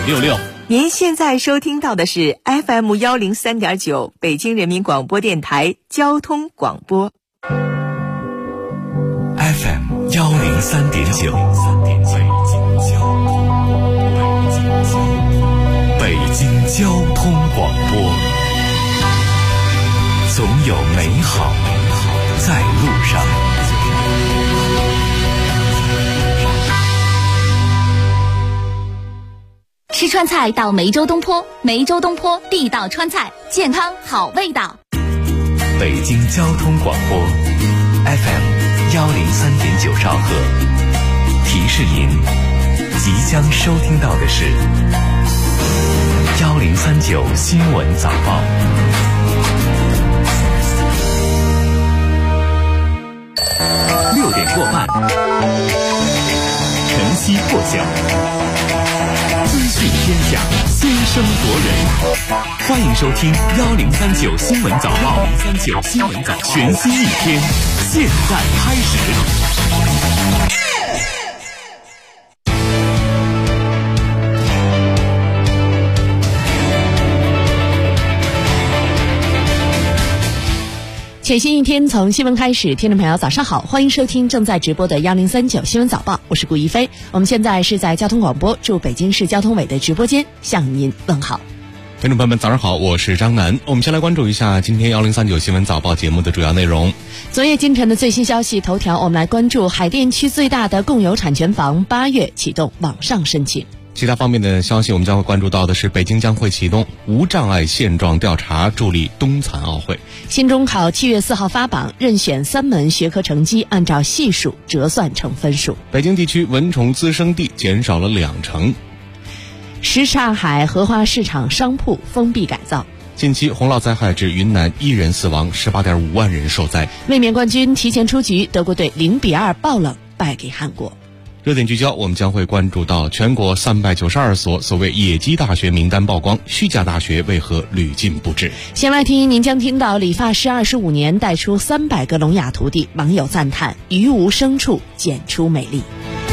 966。 您现在收听到的是 FM103.9 北京人民广播电台交通广播。 FM103.9 北京交通广播，总有美好在路上。 吃川菜到梅州东坡，梅州东坡地道川菜，健康好味道。 北京交通广播 FM103.9 兆赫，提示您即将收听到的是1039新闻早报。6点过半，晨曦破晓，资讯天下，先声夺人。欢迎收听1039新闻早报，1039新闻早报，全新一天，现在开始。 全新一天从新闻开始，听众朋友早上好，欢迎收听正在直播的1039新闻早报，我是顾一飞。我们现在是在交通广播驻北京市交通委的直播间向您问好。 听众朋友们早上好，我是张楠。我们先来关注一下今天1039新闻早报节目的主要内容。 昨夜今晨的最新消息头条，我们来关注海淀区最大的共有产权房8月启动网上申请。 其他方面的消息，我们将会关注到的是，北京将会启动无障碍现状调查，助力冬残奥会。 新中考7月4号发榜，任选3门学科成绩按照系数折算成分数。 北京地区蚊虫滋生地减少了20%。 什海荷花市场商铺封闭改造。 近期洪涝灾害致云南1人死亡，18.5万人受灾。 卫冕冠军提前出局，德国队0-2爆冷败给韩国。 热点聚焦，我们将会关注到全国392所所谓野鸡大学名单曝光，虚假大学为何屡禁不止？ 先来听，您将听到理发师25年带出300个聋哑徒弟，网友赞叹于无声处剪出美丽。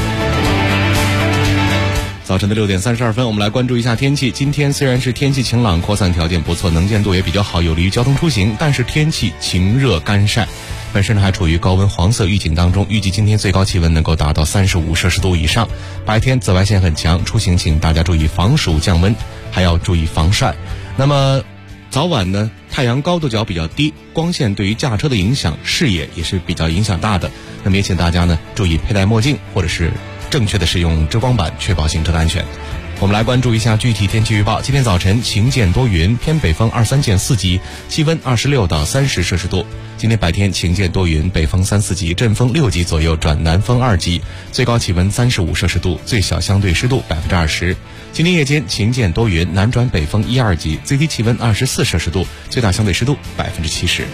早晨的6点32分，我们来关注一下天气。今天虽然是天气晴朗，扩散条件不错，能见度也比较好，有利于交通出行，但是天气晴热干晒，本身还处于高温黄色预警当中，预计今天最高气温能够达到35摄氏度以上。白天紫外线很强，出行请大家注意防暑降温，还要注意防晒。那么早晚呢，太阳高度角比较低，光线对于驾车的影响，视野也是比较影响大的。那么也请大家呢注意佩戴墨镜，或者是正确的使用遮光板，确保行车的安全。我们来关注一下具体天气预报。今天早晨晴间多云，偏北风2-3减4级，气温26到30摄氏度。今天白天晴间多云，北风3-4级，阵风6级左右转南风2级，最高气温35摄氏度，最小相对湿度20%。今天夜间晴间多云，南转北风1-2级，最低气温24摄氏度，最大相对湿度70%。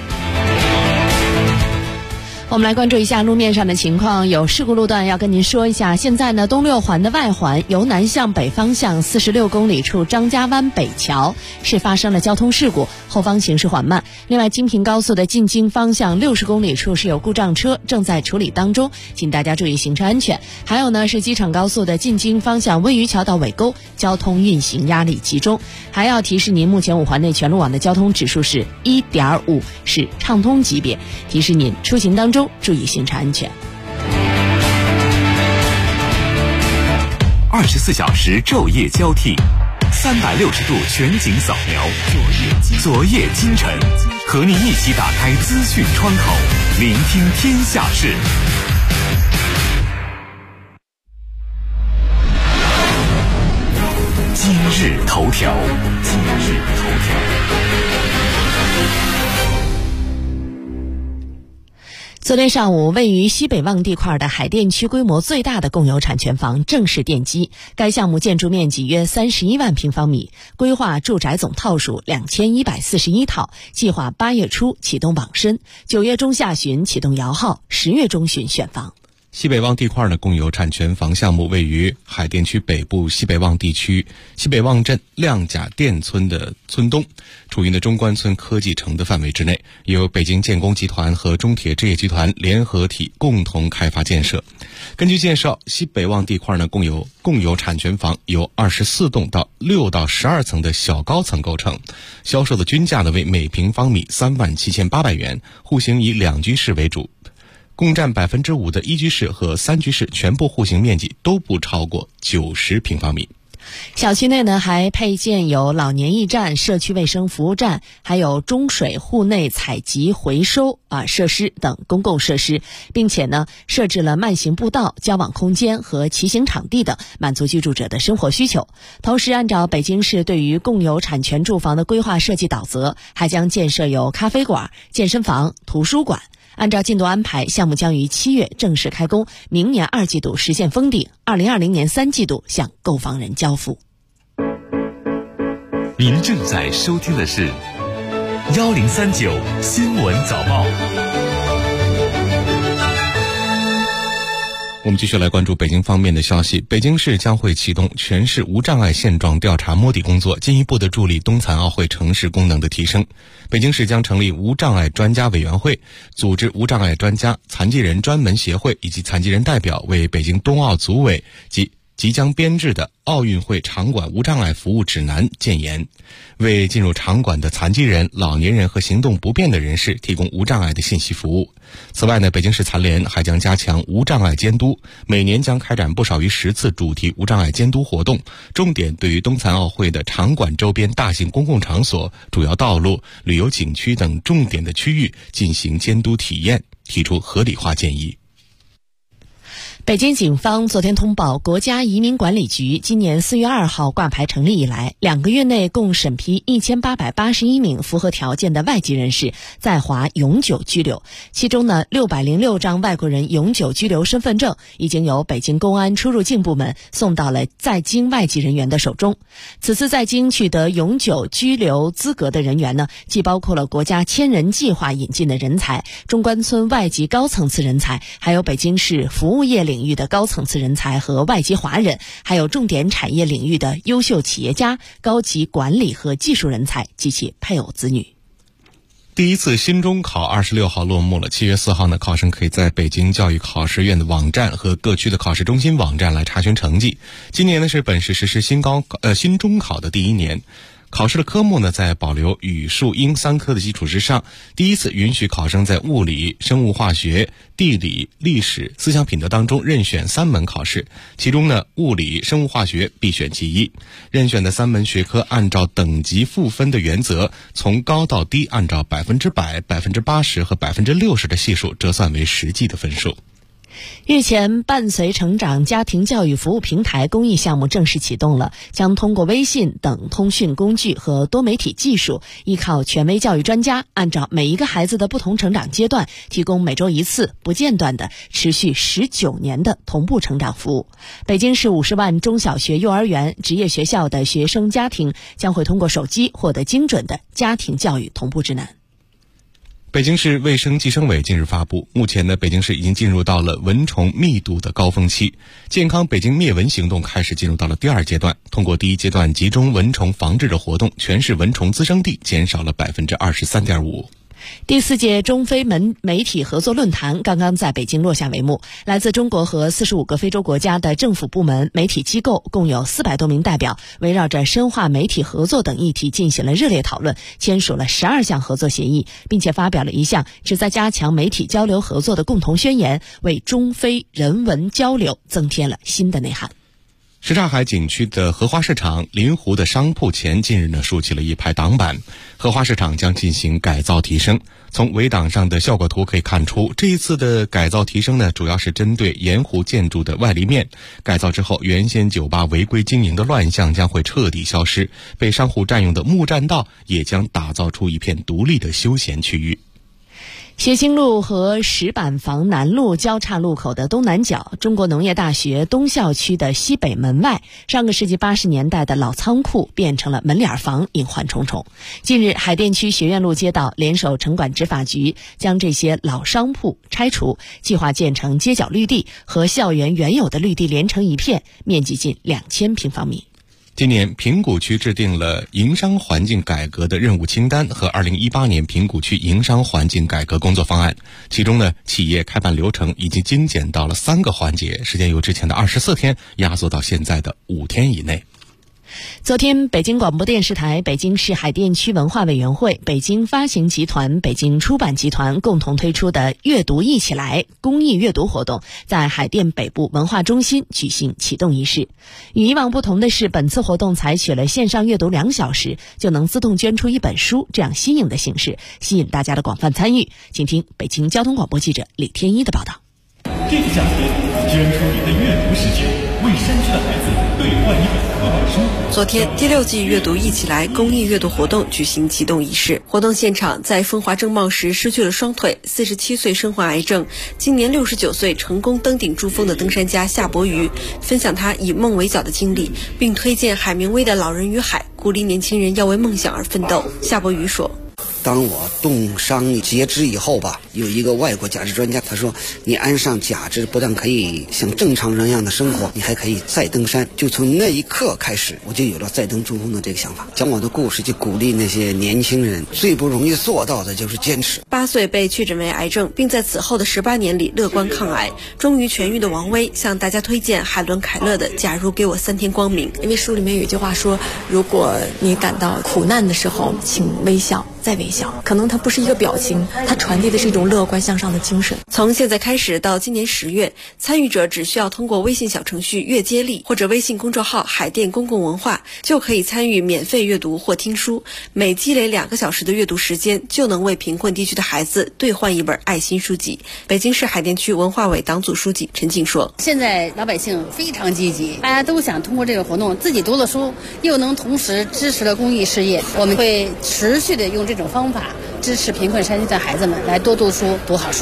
我们来关注一下路面上的情况，有事故路段要跟您说一下。现在呢，东六环的外环由南向北方向46公里处张家湾北桥是发生了交通事故，后方行驶缓慢。另外，京平高速的进京方向60公里处是有故障车正在处理当中，请大家注意行车安全。还有呢，是机场高速的进京方向温榆桥到尾沟交通运行压力集中。还要提示您，目前5环内全路网的交通指数是 1.5， 是畅通级别，提示您出行当中注意行车安全。 24小时昼夜交替，360度全景扫描，昨夜今晨，和你一起打开资讯窗口，聆听天下事。今日头条。 昨天上午，位于西北旺地块的海淀区规模最大的共有产权房正式奠基。该项目建筑面积约31万平方米，规划住宅总套数2141套，计划8月初启动网申，9月中下旬启动摇号，10月中旬选房。 西北望地块呢，共有产权房项目位于海淀区北部西北望地区西北望镇亮甲店村的村东，处于中关村科技城的范围之内，由北京建工集团和中铁置业集团联合体共同开发建设。根据介绍，西北望地块呢，共有产权房由24栋到6到12层的小高层构成，销售的均价呢为每平方米37800元，户型以2居室为主。共占5%的1居室和3居室全部户型面积都不超过90平方米。 小区内呢还配建有老年驿站、社区卫生服务站，还有中水户内采集回收设施等公共设施，并且呢设置了慢行步道、交往空间和骑行场地等，满足居住者的生活需求。同时，按照北京市对于共有产权住房的规划设计导则，还将建设有咖啡馆、健身房、图书馆。按照进度安排，项目将于7月正式开工，明年2季度实现封顶，2020年3季度向购房人交付。 您正在收听的是1039新闻早报。 我们继续来关注北京方面的消息。北京市将会启动全市无障碍现状调查摸底工作，进一步的助力冬残奥会城市功能的提升。北京市将成立无障碍专家委员会，组织无障碍专家、残疾人专门协会以及残疾人代表，为北京冬奥组委及即将编制的奥运会场馆无障碍服务指南建言，为进入场馆的残疾人、老年人和行动不便的人士提供无障碍的信息服务。此外呢，北京市残联还将加强无障碍监督，每年将开展不少于10次主题无障碍监督活动，重点对于冬残奥会的场馆周边大型公共场所、主要道路、旅游景区等重点的区域进行监督体验，提出合理化建议。 北京警方昨天通报，国家移民管理局今年4月2号挂牌成立以来，2个月内共审批1881名符合条件的外籍人士在华永久居留，其中呢606张外国人永久居留身份证已经由北京公安出入境部门送到了在京外籍人员的手中。此次在京取得永久居留资格的人员呢，既包括了国家千人计划引进的人才、中关村外籍高层次人才，还有北京市服务业领域的高层次人才和外籍华人，还有重点产业领域的优秀企业家、高级管理和技术人才及其配偶子女。 第一次新中考26号落幕了，7月4号呢，考生可以在北京教育考试院的网站和各区的考试中心网站来查询成绩。今年呢是本市实施新中考的第一年。考试的科目呢，在保留语数英3科的基础之上，第一次允许考生在物理、生物化学、地理、历史、思想品德当中任选3门考试，其中呢，物理、生物化学必选其一。任选的3门学科按照等级赋分的原则，从高到低按照100%、80%和60%的系数折算为实际的分数。 日前，伴随成长家庭教育服务平台公益项目正式启动了，将通过微信等通讯工具和多媒体技术，依靠权威教育专家，按照每一个孩子的不同成长阶段，提供每周1次不间断的持续19年的同步成长服务。北京市50万中小学、幼儿园、职业学校的学生家庭将会通过手机获得精准的家庭教育同步指南。 北京市卫生计生委近日发布，目前呢，北京市已经进入到了蚊虫密度的高峰期，健康北京灭蚊行动开始进入到了第2阶段。通过第1阶段集中蚊虫防治的活动，全市蚊虫滋生地减少了23.5%。 第4届中非媒体合作论坛刚刚在北京落下帷幕，来自中国和45个非洲国家的政府部门、媒体机构共有400多名代表，围绕着深化媒体合作等议题进行了热烈讨论，签署了12项合作协议，并且发表了一项旨在加强媒体交流合作的共同宣言，为中非人文交流增添了新的内涵。 什刹海景区的荷花市场临湖的商铺前近日呢竖起了一排挡板，荷花市场将进行改造提升。从围挡上的效果图可以看出，这一次的改造提升呢，主要是针对沿湖建筑的外立面。改造之后，原先酒吧违规经营的乱象将会彻底消失，被商户占用的木栈道也将打造出一片独立的休闲区域。 协兴路和石板房南路交叉路口的东南角，中国农业大学东校区的西北门外，上个世纪80年代的老仓库变成了门脸房，隐患重重。近日，海淀区学院路街道联手城管执法局，将这些老商铺拆除，计划建成街角绿地，和校园原有的绿地连成一片，面积近2000平方米。 今年平谷区制定了营商环境改革的任务清单和2018年平谷区营商环境改革工作方案，其中呢，企业开办流程已经精简到了3个环节，时间由之前的24天压缩到现在的5天以内。 昨天，北京广播电视台、北京市海淀区文化委员会、北京发行集团、北京出版集团共同推出的阅读一起来公益阅读活动在海淀北部文化中心举行启动仪式。与以往不同的是，本次活动采取了线上阅读2小时就能自动捐出一本书这样新颖的形式，吸引大家的广泛参与。请听北京交通广播记者李天一的报道。 这个夏天，捐出你的阅读时间，为山区的孩子兑换一本课本书。 昨天，第6季阅读一起来公益阅读活动举行启动仪式。活动现场，在风华正茂时失去了双腿，47岁身患癌症，今年69岁成功登顶珠峰的登山家夏伯渝，分享他以梦为脚的经历，并推荐海明威的《老人与海》，鼓励年轻人要为梦想而奋斗。夏伯渝说： 当我冻伤截肢以后吧，有一个外国假肢专家，他说你安上假肢不但可以像正常人一样的生活，你还可以再登山。就从那一刻开始，我就有了再登珠峰的这个想法。讲我的故事，就鼓励那些年轻人，最不容易做到的就是坚持。 8岁被确诊为癌症，并在此后的18年里乐观抗癌，终于痊愈的王威向大家推荐海伦凯勒的《假如给我3天光明》。 因为书里面有一句话说，如果你感到苦难的时候，请微笑，再微笑。可能它不是一个表情，它传递的是一种乐观向上的精神。 从现在开始到今年10月，参与者只需要通过微信小程序月接力或者微信公众号海淀公共文化，就可以参与免费阅读或听书，每积累2个小时的阅读时间，就能为贫困地区的孩子兑换一本爱心书籍。北京市海淀区文化委党组书记陈静说： 现在老百姓非常积极，大家都想通过这个活动自己读了书，又能同时支持了公益事业。我们会持续的用这种方法支持贫困山区的孩子们来多读书，读好书。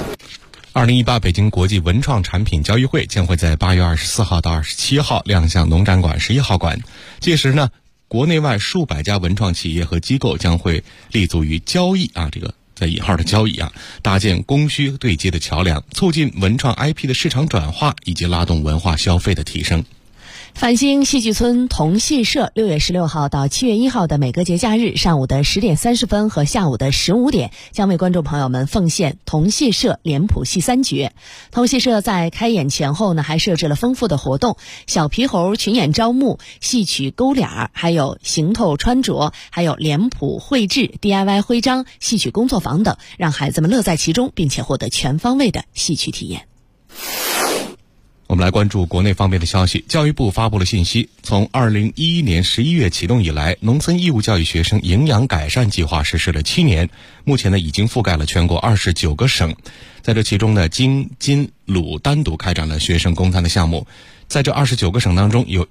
2018北京国际文创产品交易会将会在8月24号到27号亮相农展馆11号馆。届时呢，国内外数百家文创企业和机构将会立足于交易这个在引号的交易搭建供需对接的桥梁，促进文创 IP 的市场转化，以及拉动文化消费的提升。 繁星戏剧村童戏社6月16号到7月1号的每个节假日上午的10点30分和下午的15点，将为观众朋友们奉献童戏社脸谱戏3绝。童戏社在开演前后呢，还设置了丰富的活动，小皮猴群演招募、戏曲勾脸，还有行头穿着，还有脸谱绘制、DIY 徽章、戏曲工作坊等，让孩子们乐在其中，并且获得全方位的戏曲体验。 我们来关注国内方面的消息。教育部发布了信息，从2011年11月启动以来，农村义务教育学生营养改善计划实施了7年，目前呢已经覆盖了全国29个省。在这其中呢，京、津、鲁单独开展了学生供餐的项目。在这29个省当中，有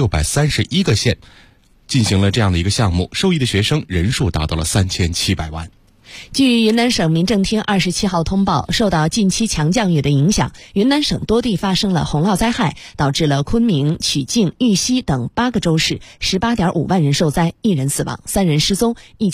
1631个县进行了这样的一个项目，受益的学生人数达到了3700万。 据云南省民政厅27号通报，受到近期强降雨的影响，云南省多地发生了洪涝灾害，导致了昆明、曲靖、玉溪等8个州市 18.5 万人受灾，1人死亡，3人失踪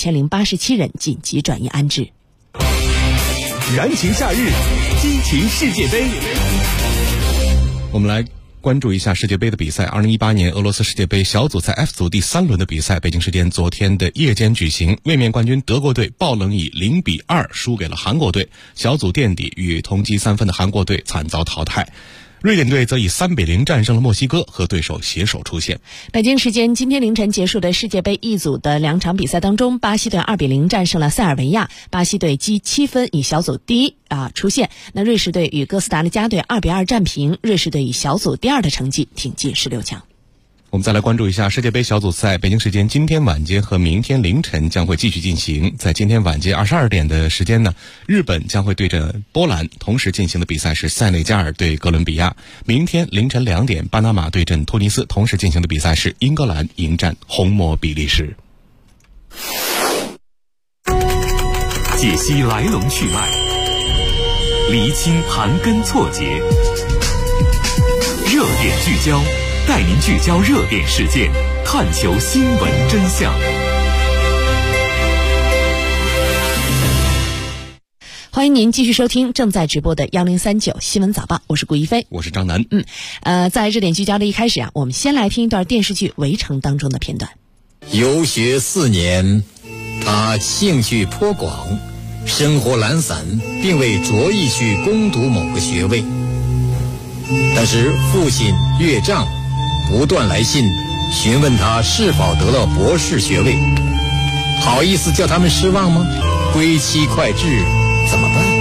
，1087人紧急转移安置。 燃情夏日，激情世界杯。 我们来关注一下世界杯的比赛。2018年俄罗斯世界杯小组赛 F 组第3轮的比赛，北京时间昨天的夜间举行。卫冕冠军德国队爆冷以0-2输给了韩国队，小组垫底，与同积3分的韩国队惨遭淘汰。瑞典队则以3-0战胜了墨西哥，和对手携手出线。 北京时间今天凌晨结束的世界杯一组的2场比赛当中，巴西队2-0战胜了塞尔维亚，巴西队积7分以小组第一出线。那瑞士队与哥斯达黎加队2-2战平，瑞士队以小组第2的成绩挺进16强。 我们再来关注一下世界杯小组赛，北京时间今天晚间和明天凌晨将会继续进行。在今天晚间22点的时间呢，日本将会对阵波兰，同时进行的比赛是塞内加尔对哥伦比亚。明天凌晨2点，巴拿马对阵突尼斯，同时进行的比赛是英格兰迎战红魔比利时。 解析来龙去脉， 厘清盘根错节。热点聚焦，带您聚焦热点事件，探求新闻真相。 欢迎您继续收听正在直播的1039新闻早报，我是顾一飞， 我是张楠。 在热点聚焦的一开始我们先来听一段电视剧《围城》当中的片段。 游学4年，他兴趣颇广，生活懒散，并未着意去攻读某个学位。但是父亲岳丈不断来信询问他是否得了博士学位，好意思叫他们失望吗？归期快至，怎么办？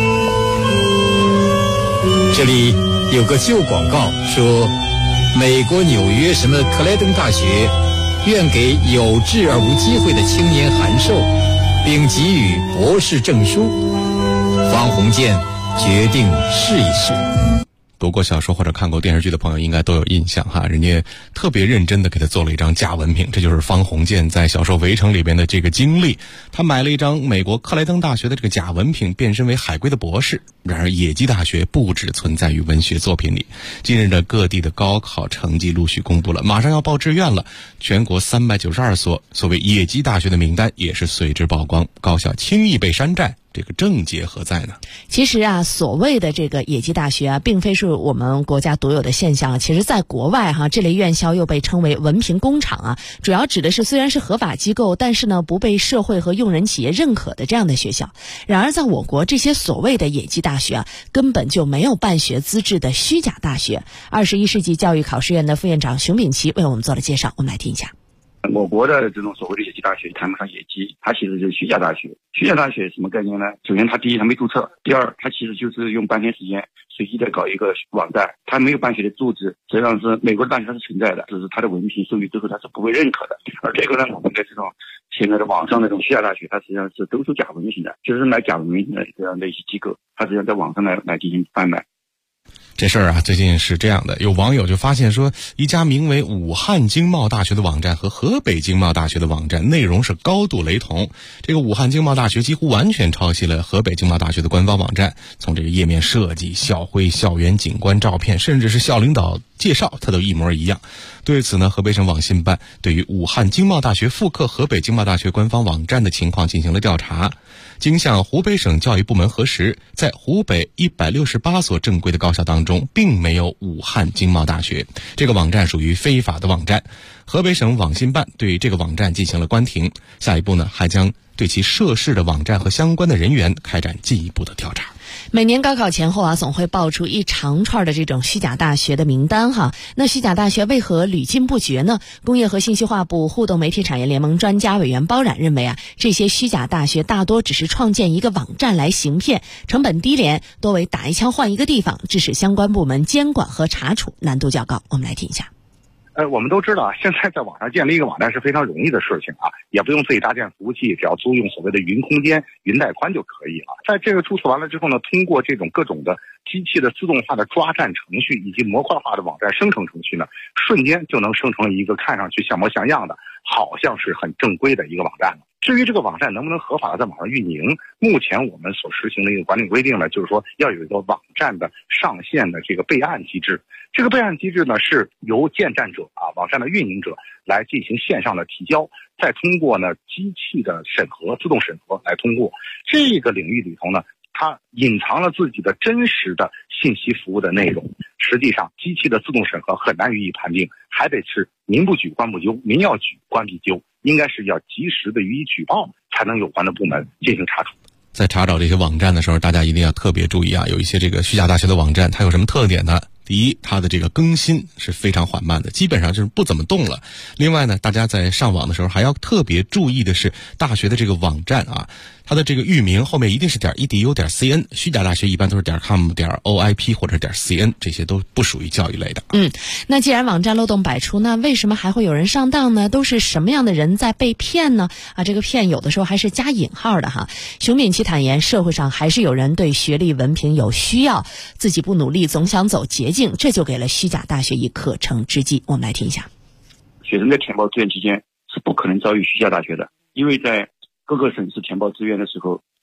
这里有个旧广告说，美国纽约什么克莱登大学愿给有志而无机会的青年函授，并给予博士证书。方鸿渐决定试一试。 读过小说或者看过电视剧的朋友应该都有印象哈，人家特别认真的给他做了一张假文凭，这就是方鸿渐在小说《围城》里边的这个经历。他买了一张美国克莱登大学的这个假文凭，变身为海归的博士。然而野鸡大学不只存在于文学作品里，近日的各地的高考成绩陆续公布了，马上要报志愿了，全国392所所谓野鸡大学的名单也是随之曝光，高校轻易被山寨，这个症结何在呢？ 其实所谓的这个野鸡大学并非是我们国家独有的现象，其实在国外这类院校又被称为文凭工厂主要指的是虽然是合法机构，但是呢不被社会和用人企业认可的这样的学校。然而在我国，这些所谓的野鸡大学根本就没有办学资质的虚假大学。21世纪教育考试院的副院长熊秉琦为我们做了介绍，我们来听一下。 我国的这种所谓的野鸡大学谈不上野鸡，它其实就是虚假大学。虚假大学什么概念呢？首先它第一它没注册，第二它其实就是用半天时间随机的搞一个网站，它没有办学的组织，实际上是美国的大学它是存在的，只是它的文凭授予之后它是不被认可的。而这个呢，我们的这种现在的网上那种虚假大学，它实际上是都是假文凭的，就是买假文凭的这样的一些机构，它实际上在网上来进行贩卖。 这事儿最近是这样的，有网友就发现说，一家名为武汉经贸大学的网站和河北经贸大学的网站内容是高度雷同。这个武汉经贸大学几乎完全抄袭了河北经贸大学的官方网站，从这个页面设计、校徽、校园景观照片，甚至是校领导介绍，它都一模一样。对此呢，河北省网信办对于武汉经贸大学复刻河北经贸大学官方网站的情况进行了调查。经向湖北省教育部门核实，在湖北168所正规的高校当中，并没有武汉经贸大学，这个网站属于非法的网站。河北省网信办对这个网站进行了关停，下一步呢，还将对其涉事的网站和相关的人员开展进一步的调查。 每年高考前后总会爆出一长串的这种虚假大学的名单那虚假大学为何屡禁不绝呢？工业和信息化部互动媒体产业联盟专家委员包冉认为这些虚假大学大多只是创建一个网站来行骗，成本低廉，多为打一枪换一个地方，致使相关部门监管和查处难度较高。我们来听一下。 我们都知道现在在网上建立一个网站是非常容易的事情也不用自己搭建服务器，只要租用所谓的云空间、云带宽就可以了。在这个注册完了之后呢，通过这种各种的机器的自动化的抓站程序以及模块化的网站生成程序呢，瞬间就能生成一个看上去像模像样的，好像是很正规的一个网站了。至于这个网站能不能合法的在网上运营，目前我们所实行的一个管理规定呢，就是说要有一个网站的上线的这个备案机制。这个备案机制呢，是由建站者网站的运营者来进行线上的提交，再通过呢机器的审核、自动审核来通过。这个领域里头呢，它隐藏了自己的真实的信息服务的内容。实际上，机器的自动审核很难予以判定，还得是民不举，官不究，民要举，官必究。应该是要及时的予以举报，才能有关的部门进行查处。 在查找这些网站的时候，大家一定要特别注意有一些这个虚假大学的网站，它有什么特点呢？第一，它的这个更新是非常缓慢的，基本上就是不怎么动了。另外呢，大家在上网的时候还要特别注意的是，大学的这个网站它的这个域名后面一定是.edu.cn， 虚假大学一般都是.com、.oip 或者.cn， 这些都不属于教育类的。 那既然网站漏洞百出，那为什么还会有人上当呢？都是什么样的人在被骗呢？这个骗有的时候还是加引号的熊秉琦坦言，社会上还是有人对学历文凭有需要，自己不努力总想走捷径，这就给了虚假大学以可乘之机。我们来听一下。 学生在填报志愿期间是不可能遭遇虚假大学的，因为在各个省市填报志愿的时候，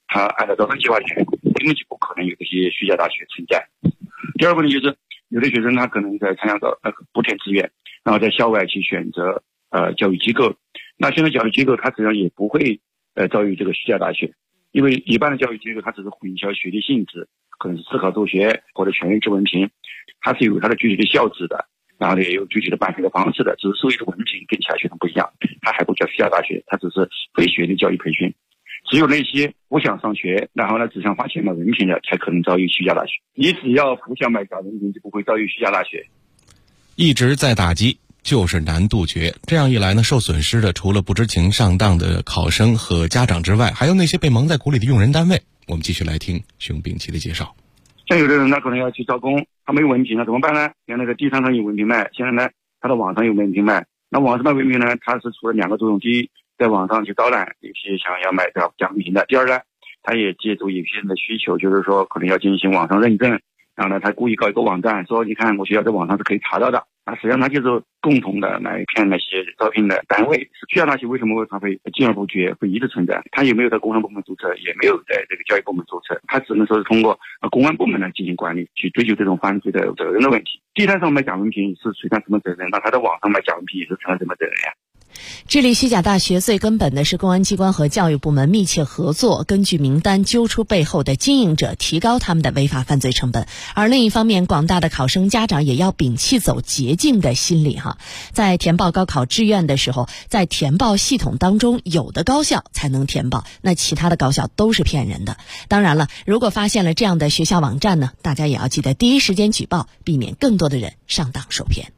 它按照招生计划选，根本就不可能有这些虚假大学存在。第二个呢，就是有的学生他可能在参加到不填志愿，然后在校外去选择教育机构。那现在教育机构它实际上也不会遭遇这个虚假大学，因为一般的教育机构它只是混淆学历性质，可能是自考助学或者全日制文凭，它是有它的具体的校制的，然后也有具体的办学的方式的，只是收益的文凭跟其他学生不一样，它还不叫虚假大学，它只是非学历教育培训。只有那些不想上学，然后呢只想花钱买文凭的，才可能遭遇虚假大学。你只要不想买假文凭，就不会遭遇虚假大学。 一直在打击，就是难杜绝。这样一来呢，受损失的除了不知情上当的考生和家长之外，还有那些被蒙在鼓里的用人单位。我们继续来听熊丙奇的介绍。 像有的人他可能要去招工，他没有文凭，那怎么办呢？像那个地摊上有文凭卖，现在呢他的网上有文凭卖。那网上的文凭呢，它是除了两个作用：第一，在网上去招揽有些想要买假文凭的；第二呢，他也借助有些人的需求，就是说可能要进行网上认证，然后呢他故意搞一个网站，说你看我学校在网上是可以查到的。那实际上他就是共同的来骗那些招聘的单位。虚假大学为什么它会禁而不绝，会一直存在？它也没有在工商部门注册，也没有在这个教育部门注册，它只能说是通过公安部门来进行管理，去追究这种犯罪的责任的问题。地摊上卖假文凭是谁担什么责任？那他在网上卖假文凭也是承担什么责任呀？ 治理虚假大学最根本的是公安机关和教育部门密切合作，根据名单揪出背后的经营者，提高他们的违法犯罪成本。而另一方面，广大的考生家长也要摒弃走捷径的心理在填报高考志愿的时候，在填报系统当中，有的高校才能填报，那其他的高校都是骗人的。当然了，如果发现了这样的学校网站呢，大家也要记得第一时间举报，避免更多的人上当受骗。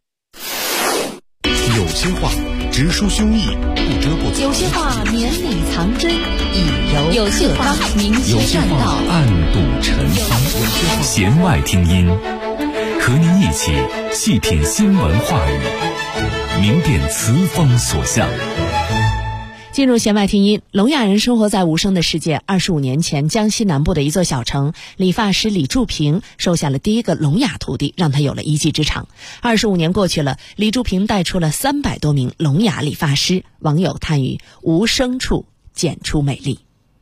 有些话直抒胸臆，不遮不有些话绵里藏针，以柔有些话明有些显话暗度陈仓，弦外听音，和您一起细品新闻话语，明辨词风所向。 进入弦外听音，聋哑人生活在无声的世界。25年前，江西南部的一座小城，理发师李柱平收下了第一个聋哑徒弟，让他有了一技之长。25年过去了，李柱平带出了300多名聋哑理发师。网友叹语：无声处剪出美丽。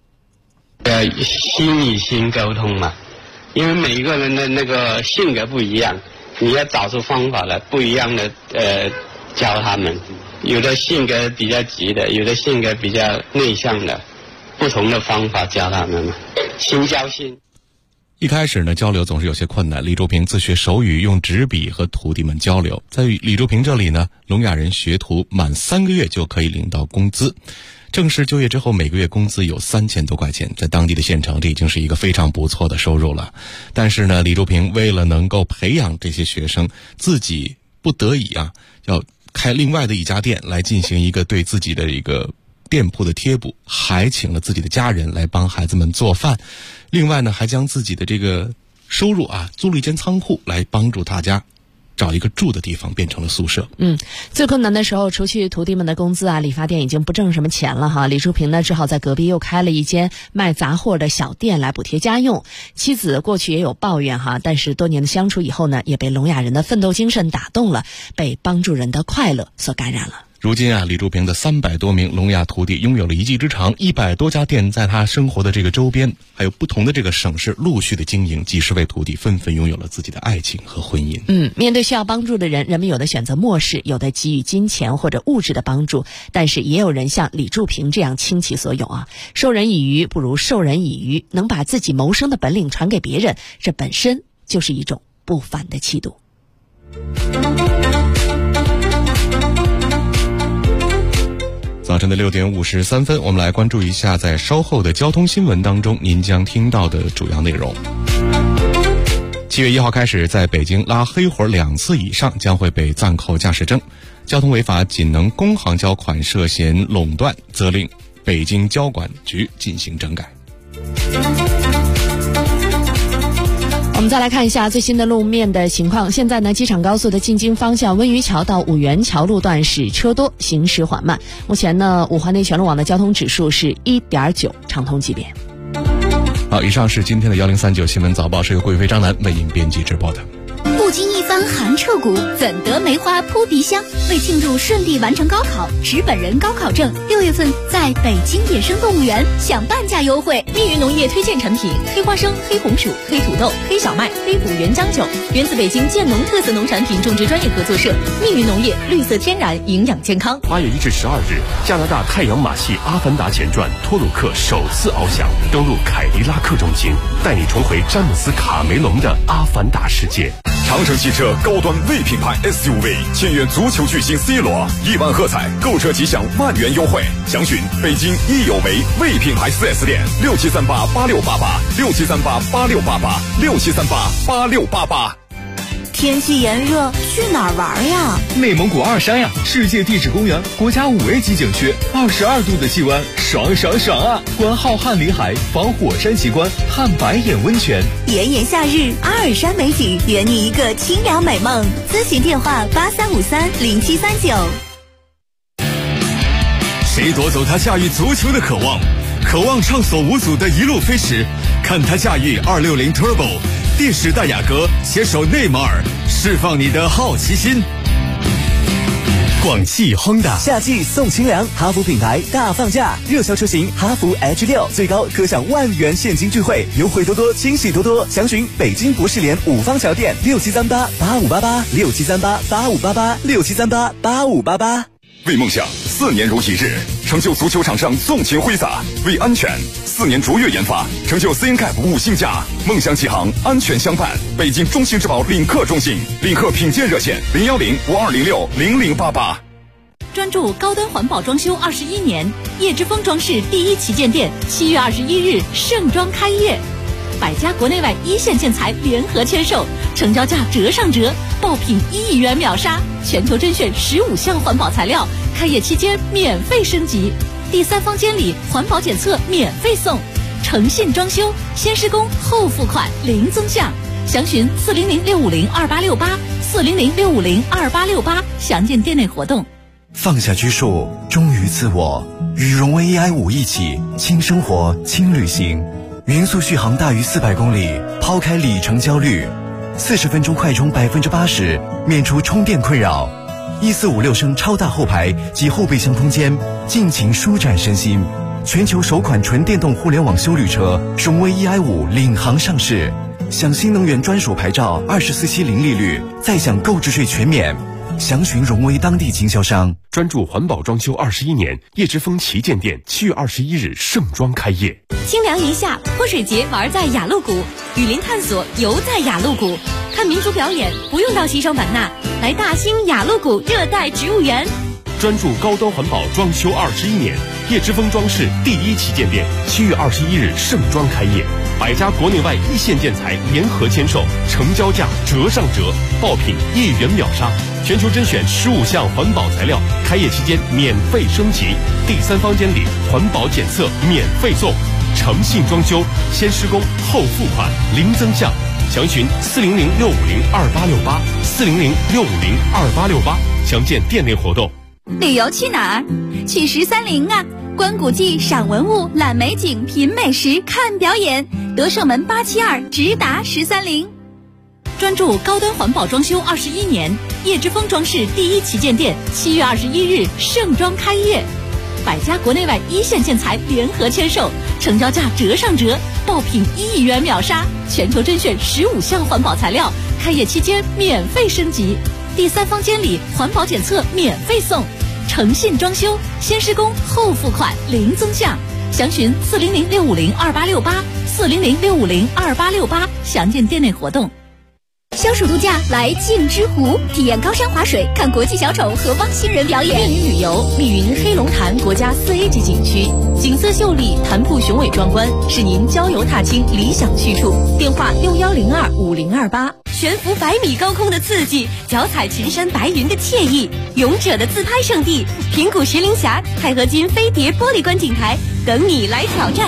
心与心沟通嘛，因为每一个人的那个性格不一样，你要找出方法来，不一样的教他们。有的性格比较急的，有的性格比较内向的，不同的方法教他们嘛，心交心。 一开始呢，交流总是有些困难。李柱平自学手语，用纸笔和徒弟们交流。在李柱平这里呢，聋哑人学徒满3个月就可以领到工资。正式就业之后，每个月工资有3000多块钱，在当地的县城，这已经是一个非常不错的收入了。但是呢，李柱平为了能够培养这些学生，自己不得已要开另外的一家店来进行一个对自己的一个店铺的贴补，还请了自己的家人来帮孩子们做饭。另外呢，还将自己的这个收入租了一间仓库来帮助大家找一个住的地方，变成了宿舍。 最困难的时候，除去徒弟们的工资理发店已经不挣什么钱了李柱平呢，只好在隔壁又开了一间卖杂货的小店来补贴家用。妻子过去也有抱怨但是多年的相处以后呢，也被聋哑人的奋斗精神打动了，被帮助人的快乐所感染了。 如今李柱平的300多名聋哑徒弟拥有了一技之长，100多家店在他生活的这个周边，还有不同的这个省市陆续的经营，几十位徒弟纷纷拥有了自己的爱情和婚姻。 面对需要帮助的人，人们有的选择漠视，有的给予金钱或者物质的帮助，但是也有人像李柱平这样倾其所有授人以鱼不如授人以渔，能把自己谋生的本领传给别人，这本身就是一种不凡的气度。 早晨的6点53分，我们来关注一下在稍后的交通新闻当中您将听到的主要内容。7月1号开始，在北京拉黑活2次以上将会被暂扣驾驶证。交通违法仅能公行交款涉嫌垄断，责令北京交管局进行整改。 我们再来看一下最新的路面的情况。现在呢，机场高速的进京方向温榆桥到五元桥路段是车多，行驶缓慢。目前呢，五环内全路网的交通指数是 1.9， 畅通级别。 好，以上是今天的1039新闻早报，是由桂飞张楠为您编辑直播的。 不经意番寒彻骨，怎得梅花扑鼻香？为庆祝顺利完成高考，持本人高考证，6月份在北京野生动物园享半价优惠。 密云农业推荐产品：黑花生、黑红薯、黑土豆、黑小麦、黑虎原浆酒，源自北京建农特色农产品种植专业合作社。密云农业，绿色天然，营养健康。 8月1至12日，加拿大太阳马戏《阿凡达前传》托鲁克首次翱翔，登陆凯迪拉克中心，带你重回詹姆斯·卡梅隆的阿凡达世界。 长城汽车高端 V 品牌 SUV 签约足球巨星 C 罗，1万喝彩，购车即享万元优惠。详询北京益友维 V 品牌 4S 店，67388688，67388688，67388688。 天气炎热，去哪儿玩呀？ 内蒙古二山呀，世界地质公园，国家5A级景区，22度的气温，爽爽爽啊！观浩瀚林海，访火山奇观，探白眼温泉。 炎炎夏日，阿尔山美景，圆你一个清凉美梦。咨询电话83530739。 谁夺走他驾驭足球的渴望？渴望畅所无阻的一路飞驰，看他驾驭260 Turbo。第10代雅阁携手内马尔，释放你的好奇心。广汽 Honda 夏季送清凉，哈弗品牌大放价，热销车型哈弗 H6最高可享1万元现金钜惠，优惠多多，惊喜多多。详询北京博士联5方桥店67388588，67388588，67388588。 为梦想4年如一日，成就足球场上纵情挥洒；为安全4年卓越研发，成就 CNCAP 5星加。梦想起航，安全相伴。北京中信质保领克中心，领克品鉴热线01052060088。 专注高端环保装修21年，叶之峰装饰第1旗舰店7月21日盛装开业。百家国内外1线建材联合签售，成交价折上折，爆品1亿元秒杀，全球甄选15项环保材料，开业期间免费升级，第3方监理环保检测免费送，诚信装修，先施工后付款零增项。详询400-650-2868，400-650-2868，详见店内活动。 放下拘束，忠于自我，与荣威 EI5一起轻生活轻旅行。匀速续航大于400公里，抛开里程焦虑，40分钟快充80%，免除充电困扰。1456升超大后排及后备箱空间，尽情舒展身心。全球首款纯电动互联网休旅车荣威 EI5领航上市，享新能源专属牌照，24期零利率，再享购置税全免。详询荣威当地经销商。 专注环保装修21年，叶之峰旗舰店7月21日盛装开业。 清凉一夏，泼水节玩在雅鹿谷，雨林探索游在雅鹿谷，看民族表演不用到西双版纳，来大兴雅鹿谷热带植物园。 专注高端环保装修21年，叶之峰装饰第1旗舰店7月21日盛装开业，百家国内外1线建材联合签售，成交价折上折，爆品1亿元秒杀，全球甄选15项环保材料，开业期间免费升级，第3方监理环保检测免费送，诚信装修，先施工后付款零增项。详询400-650-2868，400-650-2868，详见店内活动。 旅游去哪儿？去13陵啊！观古迹、赏文物、览美景、品美食、看表演。德胜门872直达13陵。 专注高端环保装修21年，叶之峰装饰第1旗舰店7月21日盛装开业，百家国内外1线建材联合签售，成交价折上折，爆品1亿元秒杀，全球甄选15项环保材料，开业期间免费升级，第3方监理环保检测免费送，诚信装修，先施工后付款零增项。详询400-650-2868，400-650-2868，详见店内活动。 消暑度假来镜之湖，体验高山滑水，看国际小丑和汪星人表演。 密云旅游，密云黑龙潭国家4A级景区，景色秀丽，潭瀑雄伟壮观，是您郊游踏青理想去处。电话61025028。悬浮100米高空的刺激，脚踩群山白云的惬意，勇者的自拍圣地平谷石林峡钛合金飞碟玻璃观景台，等你来挑战。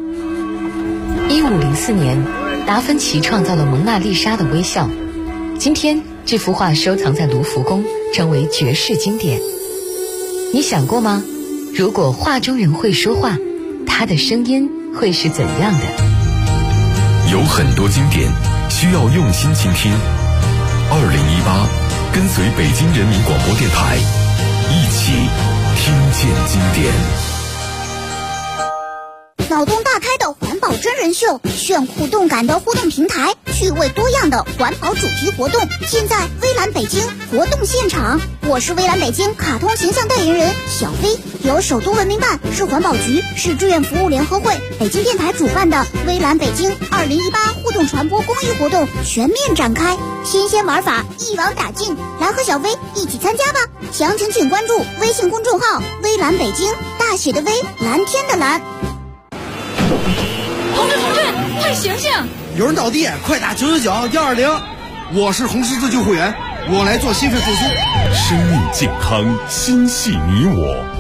1504年，达芬奇创造了蒙娜丽莎的微笑。今天，这幅画收藏在卢浮宫，成为绝世经典。你想过吗？如果画中人会说话，他的声音会是怎样的？ 有很多经典需要用心倾听， 跟随北京人民广播电台，一起听见经典。 脑洞大开的环保真人秀，炫酷动感的互动平台，趣味多样的环保主题活动，现在微蓝北京活动现场。我是微蓝北京卡通形象代言人小飞，由首都文明办、市环保局、市志愿服务联合会、北京电台主办的微蓝北京2018互动传播公益活动全面展开，新鲜玩法一网打尽，来和小飞一起参加吧！详情请关注微信公众号微蓝北京，大写的微，蓝天的蓝。 同志，快醒醒！ 有人倒地，快打999-120。我是红十字救护员，我来做心肺复苏。 生命健康，心系你我。